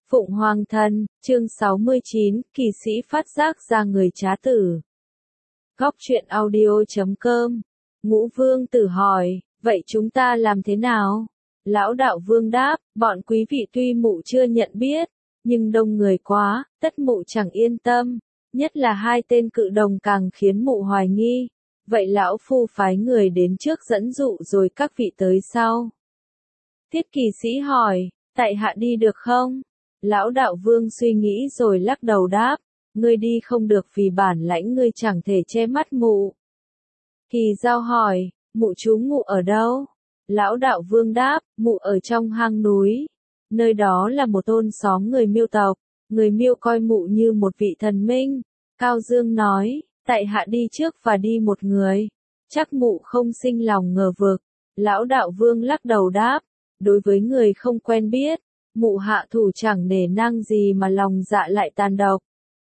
Phụng Hoàng Thần, chương 69, kỳ sĩ phát giác ra người trá tử. Góc truyện audio.com. Ngũ Vương Tử hỏi, vậy chúng ta làm thế nào? Lão Đạo Vương đáp, bọn quý vị tuy mụ chưa nhận biết, nhưng đông người quá, tất mụ chẳng yên tâm, nhất là hai tên cự đồng càng khiến mụ hoài nghi. Vậy lão phu phái người đến trước dẫn dụ rồi các vị tới sau. Thiết kỳ sĩ hỏi, tại hạ đi được không? Lão Đạo Vương suy nghĩ rồi lắc đầu đáp, ngươi đi không được vì bản lãnh ngươi chẳng thể che mắt mụ. Kỳ Giao hỏi, mụ trú ngụ ở đâu? Lão Đạo Vương đáp, mụ ở trong hang núi. Nơi đó là một thôn xóm người Miêu tộc, người Miêu coi mụ như một vị thần minh. Cao Dương nói, tại hạ đi trước và đi một người. Chắc mụ không sinh lòng ngờ vực. Lão Đạo Vương lắc đầu đáp, đối với người không quen biết, mụ hạ thủ chẳng nể nang gì mà lòng dạ lại tàn độc.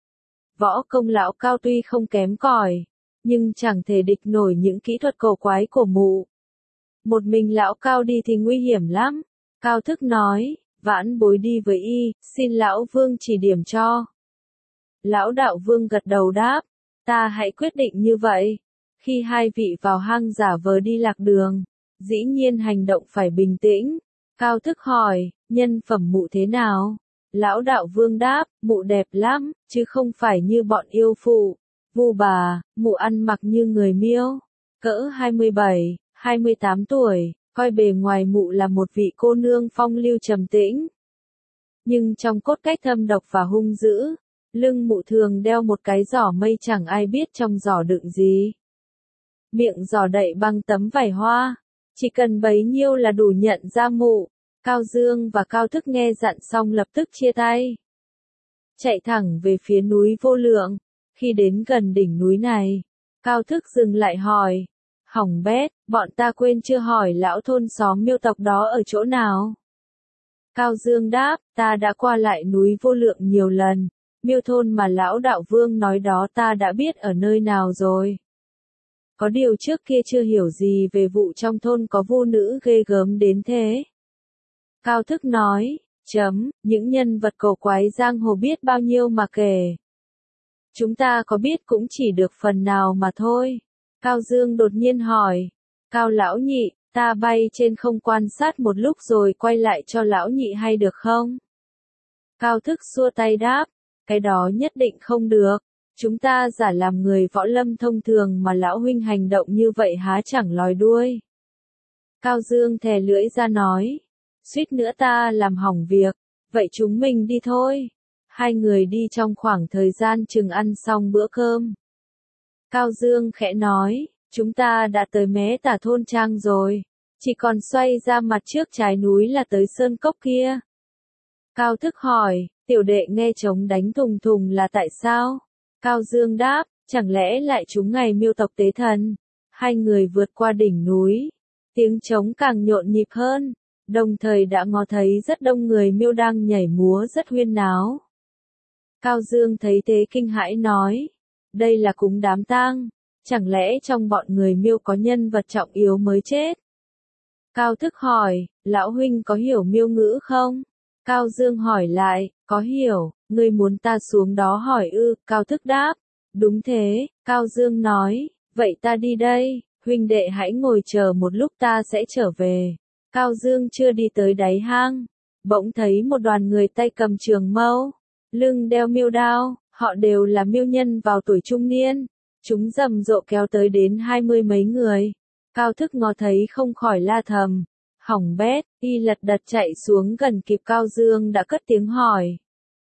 Võ công lão Cao tuy không kém cỏi, nhưng chẳng thể địch nổi những kỹ thuật cổ quái của mụ. Một mình lão Cao đi thì nguy hiểm lắm. Cao Thức nói, vãn bối đi với y, xin lão Vương chỉ điểm cho. Lão Đạo Vương gật đầu đáp, ta hãy quyết định như vậy. Khi hai vị vào hang giả vờ đi lạc đường, dĩ nhiên hành động phải bình tĩnh. Cao Thức hỏi, nhân phẩm mụ thế nào? Lão Đạo Vương đáp, mụ đẹp lắm, chứ không phải như bọn yêu phụ, vu bà. Mụ ăn mặc như người Miêu, cỡ 27, 28 tuổi, coi bề ngoài mụ là một vị cô nương phong lưu trầm tĩnh. Nhưng trong cốt cách thâm độc và hung dữ, lưng mụ thường đeo một cái giỏ mây chẳng ai biết trong giỏ đựng gì. Miệng giỏ đậy bằng tấm vải hoa, chỉ cần bấy nhiêu là đủ nhận ra mụ. Cao Dương và Cao Thức nghe dặn xong lập tức chia tay, chạy thẳng về phía núi Vô Lượng. Khi đến gần đỉnh núi này, Cao Thức dừng lại hỏi, hỏng bét, bọn ta quên chưa hỏi lão thôn xóm Miêu tộc đó ở chỗ nào? Cao Dương đáp, ta đã qua lại núi Vô Lượng nhiều lần, Miêu thôn mà lão Đạo Vương nói đó ta đã biết ở nơi nào rồi. Có điều trước kia chưa hiểu gì về vụ trong thôn có vu nữ ghê gớm đến thế. Cao Thức nói, những nhân vật cổ quái giang hồ biết bao nhiêu mà kể. Chúng ta có biết cũng chỉ được phần nào mà thôi. Cao Dương đột nhiên hỏi, Cao lão nhị, ta bay trên không quan sát một lúc rồi quay lại cho lão nhị hay được không? Cao Thức xua tay đáp, cái đó nhất định không được. Chúng ta giả làm người võ lâm thông thường mà lão huynh hành động như vậy há chẳng lòi đuôi. Cao Dương thè lưỡi ra nói, suýt nữa ta làm hỏng việc, vậy chúng mình đi thôi. Hai người đi trong khoảng thời gian chừng ăn xong bữa cơm. Cao Dương khẽ nói, chúng ta đã tới mé tả thôn trang rồi, chỉ còn xoay ra mặt trước trái núi là tới sơn cốc kia. Cao Thức hỏi, tiểu đệ nghe trống đánh thùng thùng là tại sao? Cao Dương đáp, chẳng lẽ lại trúng ngày Miêu tộc tế thần? Hai người vượt qua đỉnh núi, tiếng trống càng nhộn nhịp hơn, đồng thời đã ngó thấy rất đông người Miêu đang nhảy múa rất huyên náo. Cao Dương thấy thế kinh hãi nói, đây là cúng đám tang, chẳng lẽ trong bọn người Miêu có nhân vật trọng yếu mới chết? Cao Thức hỏi, lão huynh có hiểu Miêu ngữ không? Cao Dương hỏi lại, có hiểu, ngươi muốn ta xuống đó hỏi ư? Cao Thức đáp, đúng thế. Cao Dương nói, vậy ta đi đây, huynh đệ hãy ngồi chờ một lúc ta sẽ trở về. Cao Dương chưa đi tới đáy hang, bỗng thấy một đoàn người tay cầm trường mâu, lưng đeo miêu đao, họ đều là miêu nhân vào tuổi trung niên. Chúng rầm rộ kéo tới đến 20 mấy người. Cao Thức ngó thấy không khỏi la thầm, hỏng bét. Y lật đật chạy xuống gần kịp Cao Dương đã cất tiếng hỏi,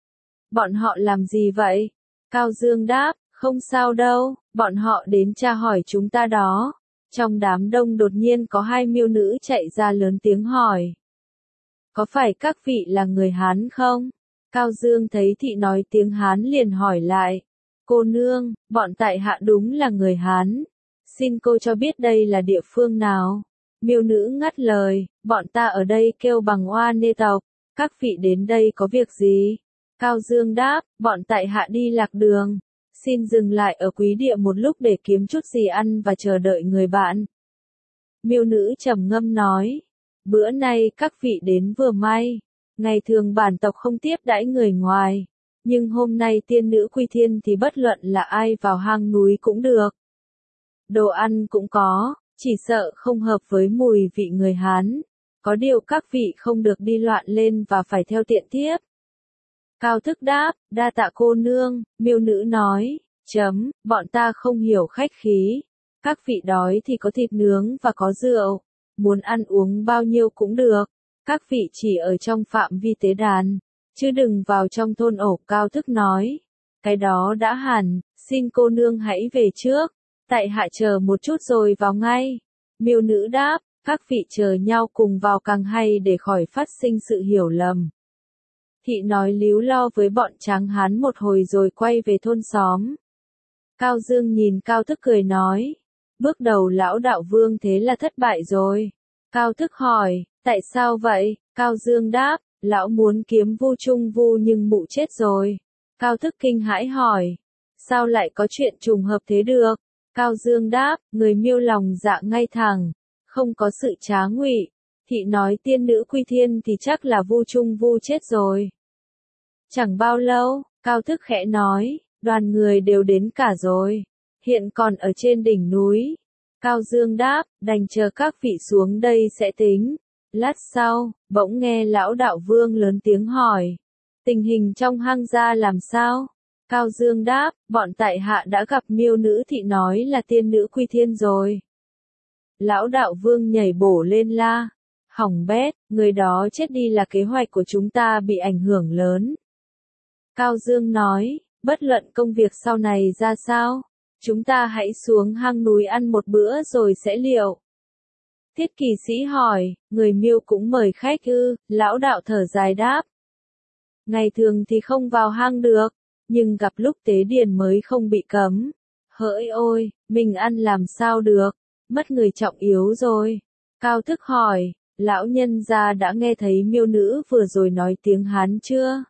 bọn họ làm gì vậy? Cao Dương đáp, không sao đâu, bọn họ đến tra hỏi chúng ta đó. Trong đám đông đột nhiên có hai miêu nữ chạy ra lớn tiếng hỏi, có phải các vị là người Hán không? Cao Dương thấy thị nói tiếng Hán liền hỏi lại, cô nương, bọn tại hạ đúng là người Hán, xin cô cho biết đây là địa phương nào? Miêu nữ ngắt lời, bọn ta ở đây kêu bằng Oa Nê tộc, các vị đến đây có việc gì? Cao Dương đáp, bọn tại hạ đi lạc đường, xin dừng lại ở quý địa một lúc để kiếm chút gì ăn và chờ đợi người bạn. Miêu nữ trầm ngâm nói, bữa nay các vị đến vừa may, Ngày thường bản tộc không tiếp đãi người ngoài, nhưng hôm nay tiên nữ quy thiên thì bất luận là ai vào hang núi cũng được. Đồ ăn cũng có, chỉ sợ không hợp với mùi vị người Hán. Có điều các vị không được đi loạn lên và phải theo tiện thiếp. Cao Thức đáp, đa tạ cô nương, miêu nữ nói, bọn ta không hiểu khách khí. Các vị đói thì có thịt nướng và có rượu, muốn ăn uống bao nhiêu cũng được. Các vị chỉ ở trong phạm vi tế đàn, chứ đừng vào trong thôn ổ. Cao Thức nói, cái đó đã hẳn, xin cô nương hãy về trước, tại hạ chờ một chút rồi vào ngay. Miêu nữ đáp, các vị chờ nhau cùng vào càng hay để khỏi phát sinh sự hiểu lầm. Thị nói líu lo với bọn tráng hán một hồi rồi quay về thôn xóm. Cao Dương nhìn Cao Thức cười nói, bước đầu lão đạo vương thế là thất bại rồi. Cao Thức hỏi, tại sao vậy? Cao Dương đáp, lão muốn kiếm Vu Trung Vu nhưng mụ chết rồi. Cao Thức kinh hãi hỏi, sao lại có chuyện trùng hợp thế được? Cao Dương đáp, người Miêu lòng dạ ngay thẳng, không có sự trá ngụy. Thị nói tiên nữ quy thiên thì chắc là Vu Trung Vu chết rồi. Chẳng bao lâu, Cao Thức khẽ nói, đoàn người đều đến cả rồi, hiện còn ở trên đỉnh núi. Cao Dương đáp, đành chờ các vị xuống đây sẽ tính. Lát sau, bỗng nghe lão đạo vương lớn tiếng hỏi, tình hình trong hang gia làm sao? Cao Dương đáp, bọn tại hạ đã gặp miêu nữ thị nói là tiên nữ quy thiên rồi. Lão đạo vương nhảy bổ lên la, hỏng bét, người đó chết đi là kế hoạch của chúng ta bị ảnh hưởng lớn. Cao Dương nói, bất luận công việc sau này ra sao, chúng ta hãy xuống hang núi ăn một bữa rồi sẽ liệu. Thiết Kỳ Sĩ hỏi, người Miêu cũng mời khách ư? Lão đạo thở dài đáp. Ngày thường thì không vào hang được, nhưng gặp lúc tế điền mới không bị cấm. Hỡi ôi, mình ăn làm sao được, mất người trọng yếu rồi. Cao Thức hỏi, lão nhân gia đã nghe thấy miêu nữ vừa rồi nói tiếng Hán chưa?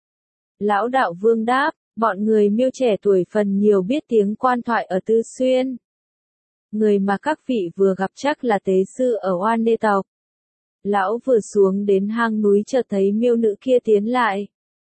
Lão đạo vương đáp, bọn người Miêu trẻ tuổi phần nhiều biết tiếng quan thoại ở Tư Xuyên. Người mà các vị vừa gặp chắc là tế sư ở Oan Nê tộc. Lão vừa xuống đến hang núi chợt thấy miêu nữ kia tiến lại.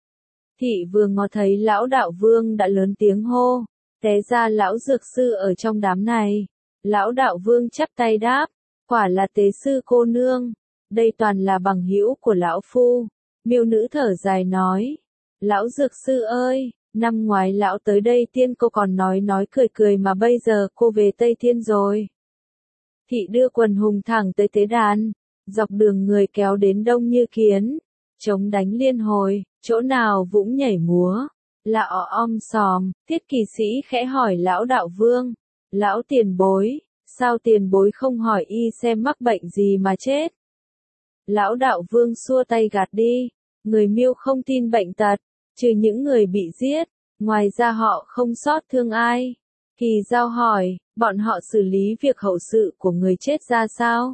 Thị vừa ngó thấy lão đạo vương đã lớn tiếng hô, té ra lão dược sư ở trong đám này. Lão đạo vương chắp tay đáp, quả là tế sư cô nương, đây toàn là bằng hữu của lão phu. Miêu nữ thở dài nói, lão dược sư ơi, năm ngoái lão tới đây tiên cô còn nói cười cười mà bây giờ cô về Tây Thiên rồi. Thị đưa quần hùng thẳng tới tế đàn, dọc đường người kéo đến đông như kiến, chống đánh liên hồi, chỗ nào vũng nhảy múa, là om sòm. Thiết Kỳ Sĩ khẽ hỏi lão đạo vương, lão tiền bối, sao tiền bối không hỏi y xem mắc bệnh gì mà chết? Lão đạo vương xua tay gạt đi, người Miêu không tin bệnh tật, trừ những người bị giết, ngoài ra họ không xót thương ai. Kỳ Giao hỏi, bọn họ xử lý việc hậu sự của người chết ra sao?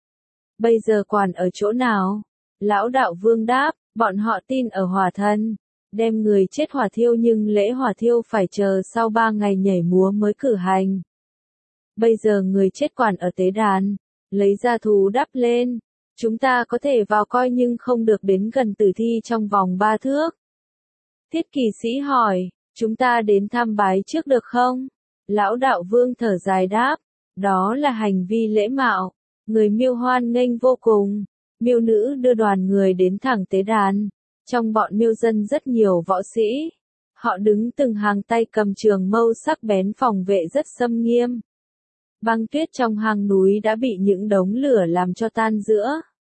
Bây giờ quản ở chỗ nào? Lão đạo vương đáp, bọn họ tin ở hỏa thân, đem người chết hỏa thiêu nhưng lễ hỏa thiêu phải chờ sau 3 ngày nhảy múa mới cử hành. Bây giờ người chết quản ở tế đàn, lấy ra thú đắp lên, chúng ta có thể vào coi nhưng không được đến gần tử thi trong vòng 3 thước. Thiết Kỳ Sĩ hỏi, chúng ta đến thăm bái trước được không? Lão đạo vương thở dài đáp, đó là hành vi lễ mạo, người Miêu hoan nghênh vô cùng. Miêu nữ đưa đoàn người đến thẳng tế đàn, trong bọn Miêu dân rất nhiều võ sĩ. Họ đứng từng hàng tay cầm trường mâu sắc bén phòng vệ rất xâm nghiêm. Băng tuyết trong hang núi đã bị những đống lửa làm cho tan rã.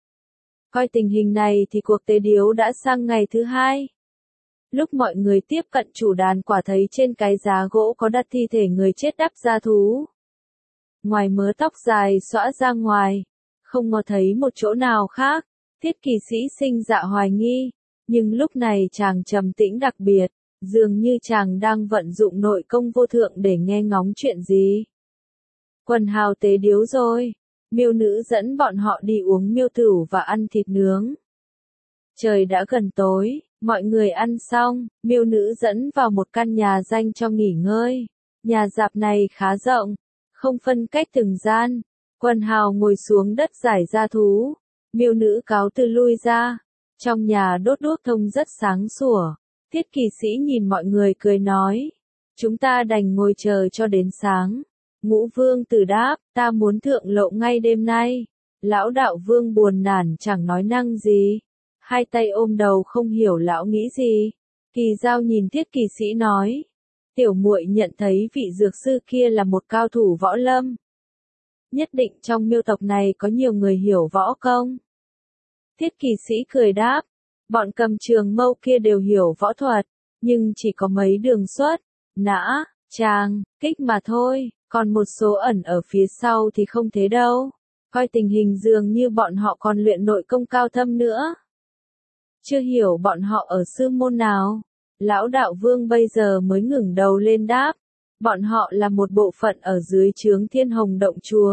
Coi tình hình này thì cuộc tế điếu đã sang ngày thứ 2. Lúc mọi người tiếp cận chủ đàn quả thấy trên cái giá gỗ có đặt thi thể người chết đắp da thú. Ngoài mớ tóc dài xõa ra ngoài, không ngó thấy một chỗ nào khác. Thiết Kỳ Sĩ sinh dạ hoài nghi, nhưng lúc này chàng trầm tĩnh đặc biệt, dường như chàng đang vận dụng nội công vô thượng để nghe ngóng chuyện gì. Quần hào tế điếu rồi, miêu nữ dẫn bọn họ đi uống miêu tửu và ăn thịt nướng. Trời đã gần tối, mọi người ăn xong, miêu nữ dẫn vào một căn nhà dành cho nghỉ ngơi. Nhà dạp này khá rộng, không phân cách từng gian. Quần hào ngồi xuống đất giải ra thú. Miêu nữ cáo từ lui ra. Trong nhà đốt đuốc thông rất sáng sủa. Thiết Kỳ Sĩ nhìn mọi người cười nói. Chúng ta đành ngồi chờ cho đến sáng. Ngũ Vương Tử đáp, ta muốn thượng lộ ngay đêm nay. Lão Đạo Vương buồn nản chẳng nói năng gì. Hai tay ôm đầu không hiểu lão nghĩ gì. Kỳ Giao nhìn Thiết Kỳ Sĩ nói. Tiểu muội nhận thấy vị dược sư kia là một cao thủ võ lâm. Nhất định trong miêu tộc này có nhiều người hiểu võ công. Thiết Kỳ Sĩ cười đáp. Bọn cầm trường mâu kia đều hiểu võ thuật. Nhưng chỉ có mấy đường xuất, nã, tràng, kích mà thôi. Còn một số ẩn ở phía sau thì không thế đâu. Coi tình hình dường như bọn họ còn luyện nội công cao thâm nữa. Chưa hiểu bọn họ ở sư môn nào. Lão Đạo Vương bây giờ mới ngẩng đầu lên đáp. Bọn họ là một bộ phận ở dưới trướng Thiên Hồng Động Chúa.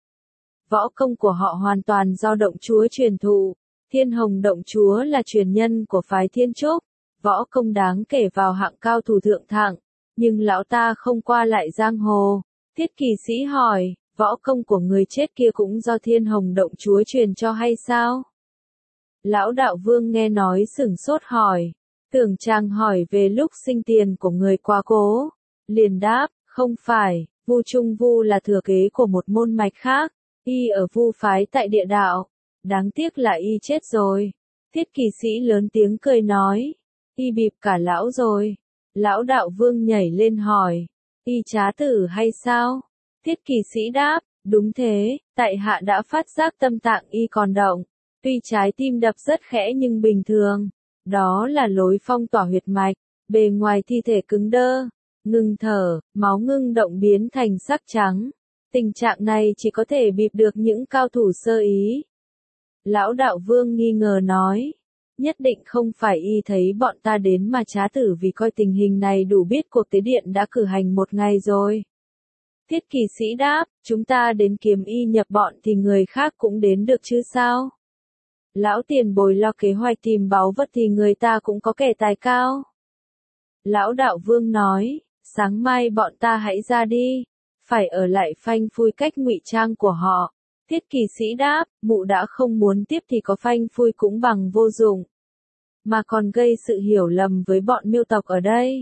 Võ công của họ hoàn toàn do Động Chúa truyền thụ. Thiên Hồng Động Chúa là truyền nhân của phái Thiên Trúc. Võ công đáng kể vào hạng cao thủ thượng thặng. Nhưng lão ta không qua lại giang hồ. Thiết Kỳ Sĩ hỏi, võ công của người chết kia cũng do Thiên Hồng Động Chúa truyền cho hay sao? Lão Đạo Vương nghe nói sửng sốt hỏi. Tưởng chàng hỏi về lúc sinh tiền của người quá cố. Liền đáp, không phải, Vu Trung Vu là thừa kế của một môn mạch khác. Y ở Vu phái tại địa đạo. Đáng tiếc là y chết rồi. Thiết Kỳ Sĩ lớn tiếng cười nói. Y bịp cả lão rồi. Lão Đạo Vương nhảy lên hỏi. Y trá tử hay sao? Thiết Kỳ Sĩ đáp, đúng thế, tại hạ đã phát giác tâm tạng y còn động. Tuy trái tim đập rất khẽ nhưng bình thường. Đó là lối phong tỏa huyệt mạch. Bề ngoài thi thể cứng đơ, ngừng thở, máu ngưng động biến thành sắc trắng. Tình trạng này chỉ có thể bịp được những cao thủ sơ ý. Lão Đạo Vương nghi ngờ nói. Nhất định không phải y thấy bọn ta đến mà trá tử vì coi tình hình này đủ biết cuộc tế điện đã cử hành một ngày rồi. Thiết Kỳ Sĩ đáp, chúng ta đến kiếm y nhập bọn thì người khác cũng đến được chứ sao? Lão tiền bối lo kế hoạch tìm báu vật thì người ta cũng có kẻ tài cao. Lão Đạo Vương nói, sáng mai bọn ta hãy ra đi, phải ở lại phanh phui cách ngụy trang của họ. Thiết Kỳ Sĩ đáp, mụ đã không muốn tiếp thì có phanh phui cũng bằng vô dụng. Mà còn gây sự hiểu lầm với bọn miêu tộc ở đây.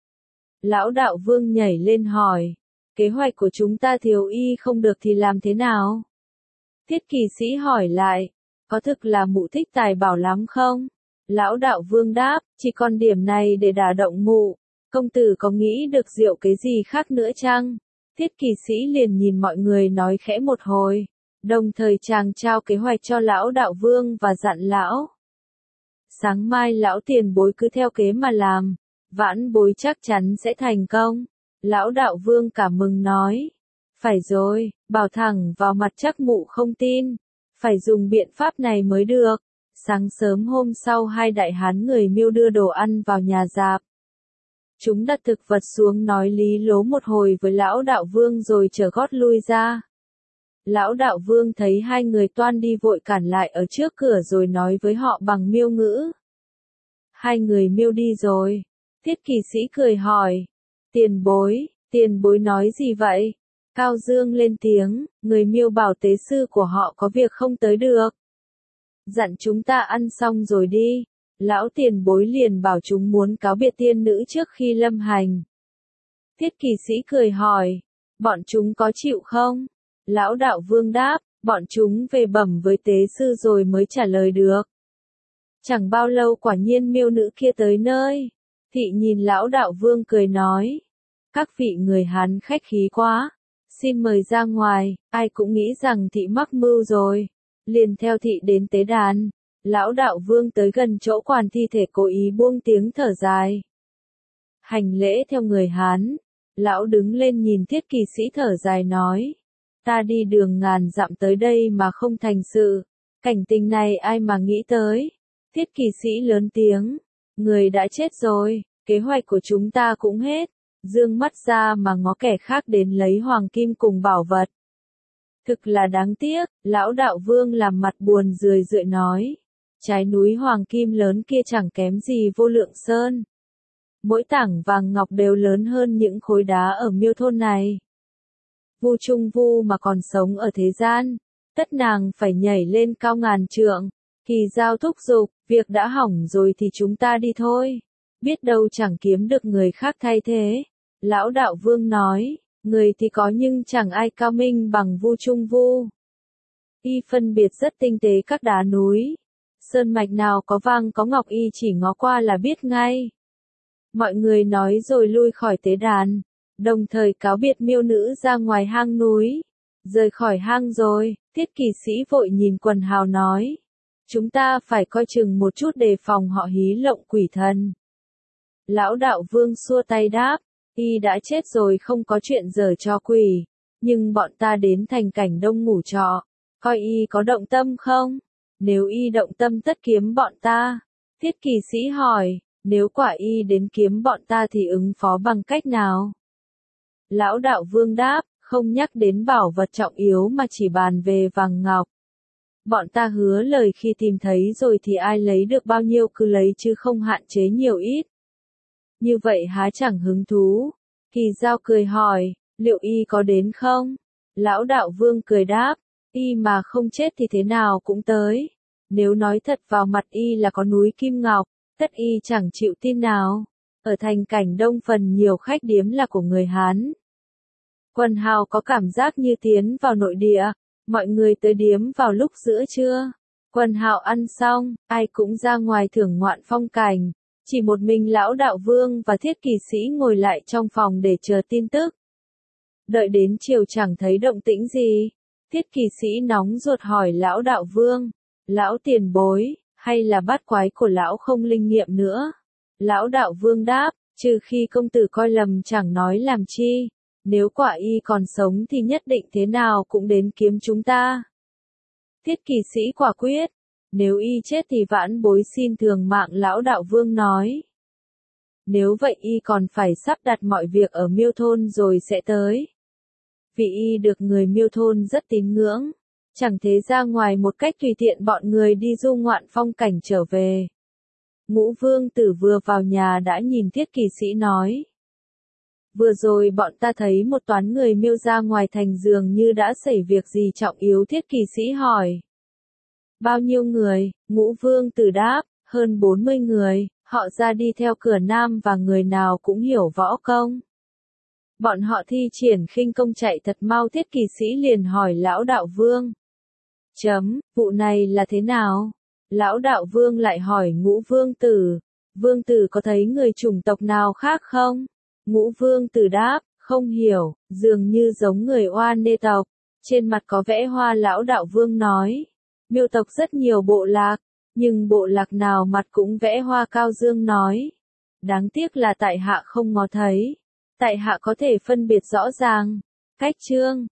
Lão Đạo Vương nhảy lên hỏi, kế hoạch của chúng ta thiếu y không được thì làm thế nào? Thiết Kỳ Sĩ hỏi lại, có thực là mụ thích tài bảo lắm không? Lão Đạo Vương đáp, chỉ còn điểm này để đả động mụ. Công tử có nghĩ được diệu cái gì khác nữa chăng? Thiết Kỳ Sĩ liền nhìn mọi người nói khẽ một hồi. Đồng thời chàng trao kế hoạch cho Lão Đạo Vương và dặn lão. Sáng mai lão tiền bối cứ theo kế mà làm. Vãn bối chắc chắn sẽ thành công. Lão Đạo Vương cảm mừng nói. Phải rồi, bảo thẳng vào mặt chắc mụ không tin. Phải dùng biện pháp này mới được. Sáng sớm hôm sau hai đại hán người Miêu đưa đồ ăn vào nhà dạp. Chúng đặt thực vật xuống nói lý lố một hồi với Lão Đạo Vương rồi trở gót lui ra. Lão Đạo Vương thấy hai người toan đi vội cản lại ở trước cửa rồi nói với họ bằng Miêu ngữ. Hai người Miêu đi rồi. Thiết Kỳ Sĩ cười hỏi. Tiền bối nói gì vậy? Cao Dương lên tiếng, người Miêu bảo tế sư của họ có việc không tới được. Dặn chúng ta ăn xong rồi đi. Lão tiền bối liền bảo chúng muốn cáo biệt tiên nữ trước khi lâm hành. Thiết Kỳ Sĩ cười hỏi, bọn chúng có chịu không? Lão Đạo Vương đáp, bọn chúng về bẩm với tế sư rồi mới trả lời được. Chẳng bao lâu quả nhiên Miêu nữ kia tới nơi. Thị nhìn Lão Đạo Vương cười nói, các vị người Hán khách khí quá, xin mời ra ngoài. Ai cũng nghĩ rằng thị mắc mưu rồi, liền theo thị đến tế đàn. Lão Đạo Vương tới gần chỗ quan thi thể cố ý buông tiếng thở dài. Hành lễ theo người Hán. Lão đứng lên nhìn Thiết Kỳ Sĩ thở dài nói, ta đi đường ngàn dặm tới đây mà không thành sự. Cảnh tình này ai mà nghĩ tới. Thiết Kỳ Sĩ lớn tiếng, người đã chết rồi, kế hoạch của chúng ta cũng hết. Dương mắt ra mà ngó kẻ khác đến lấy hoàng kim cùng bảo vật. Thực là đáng tiếc. Lão Đạo Vương làm mặt buồn rười rượi nói, trái núi hoàng kim lớn kia chẳng kém gì Vô Lượng Sơn. Mỗi tảng vàng ngọc đều lớn hơn những khối đá ở Miêu thôn này. Vu Trung Vu mà còn sống ở thế gian, tất nàng phải nhảy lên cao ngàn trượng. Kỳ Giao thúc giục, Việc đã hỏng rồi thì chúng ta đi thôi. Biết đâu chẳng kiếm được người khác thay thế. Lão đạo vương nói, người thì có nhưng chẳng ai cao minh bằng Vu Trung Vu. Y phân biệt rất tinh tế các đá núi. Sơn mạch nào có vàng có ngọc y chỉ ngó qua là biết ngay. Mọi người nói rồi lui khỏi tế đàn, đồng thời cáo biệt miêu nữ ra ngoài hang núi. Rời khỏi hang rồi, Thiết Kỵ Sĩ vội nhìn quần hào nói. Chúng ta phải coi chừng một chút đề phòng họ hí lộng quỷ thần. Lão đạo vương xua tay đáp, y đã chết rồi không có chuyện giở cho quỷ. Nhưng bọn ta đến thành Cảnh Đông ngủ trọ, coi y có động tâm không? Nếu y động tâm tất kiếm bọn ta. Thiết Kỵ Sĩ hỏi, nếu quả y đến kiếm bọn ta thì ứng phó bằng cách nào? Lão đạo vương đáp, không nhắc đến bảo vật trọng yếu mà chỉ bàn về vàng ngọc. Bọn ta hứa lời khi tìm thấy rồi thì ai lấy được bao nhiêu cứ lấy chứ không hạn chế nhiều ít. Như vậy há chẳng hứng thú. Kỳ Giao cười hỏi, liệu y có đến không? Lão đạo vương cười đáp, y mà không chết thì thế nào cũng tới. Nếu nói thật vào mặt y là có núi kim ngọc, tất y chẳng chịu tin nào. Ở thành Cảnh Đông phần nhiều khách điếm là của người Hán. Quần hào có cảm giác như tiến vào nội địa. Mọi người tới điếm vào lúc giữa trưa. Quần hào ăn xong, ai cũng ra ngoài thưởng ngoạn phong cảnh. Chỉ một mình lão đạo vương và Thiết Kỵ Sĩ ngồi lại trong phòng để chờ tin tức. Đợi đến chiều chẳng thấy động tĩnh gì. Thiết Kỵ Sĩ nóng ruột hỏi lão đạo vương. Lão tiền bối, hay là bát quái của lão không linh nghiệm nữa? Lão đạo vương đáp, trừ khi công tử coi lầm chẳng nói làm chi. Nếu quả y còn sống thì nhất định thế nào cũng đến kiếm chúng ta. Thiết Kỵ Sĩ quả quyết. Nếu y chết thì vãn bối xin thường mạng, lão đạo vương nói. Nếu vậy y còn phải sắp đặt mọi việc ở Miêu Thôn rồi sẽ tới. Vì y được người Miêu Thôn rất tín ngưỡng. Chẳng thế ra ngoài một cách tùy tiện bọn người đi du ngoạn phong cảnh trở về. Ngũ Vương Tử vừa vào nhà đã nhìn Thiết Kỵ Sĩ nói. Vừa rồi bọn ta thấy một toán người Miêu ra ngoài thành, dường như đã xảy việc gì trọng yếu. Thiết Kỵ Sĩ hỏi. Bao nhiêu người? Ngũ Vương Tử đáp, hơn 40 người, họ ra đi theo cửa nam và người nào cũng hiểu võ công. Bọn họ thi triển khinh công chạy thật mau. Thiết Kỵ Sĩ liền hỏi lão đạo vương. Vụ này là thế nào? Lão đạo vương lại hỏi Ngũ Vương Tử. Vương Tử có thấy người chủng tộc nào khác không? Ngũ Vương Tử đáp, không hiểu, dường như giống người Oan Nê tộc. Trên mặt có vẽ hoa. Lão đạo vương nói. Miêu tộc rất nhiều bộ lạc, nhưng bộ lạc nào mặt cũng vẽ hoa. Cao Dương nói. Đáng tiếc là tại hạ không ngó thấy. Tại hạ có thể phân biệt rõ ràng. Cách chương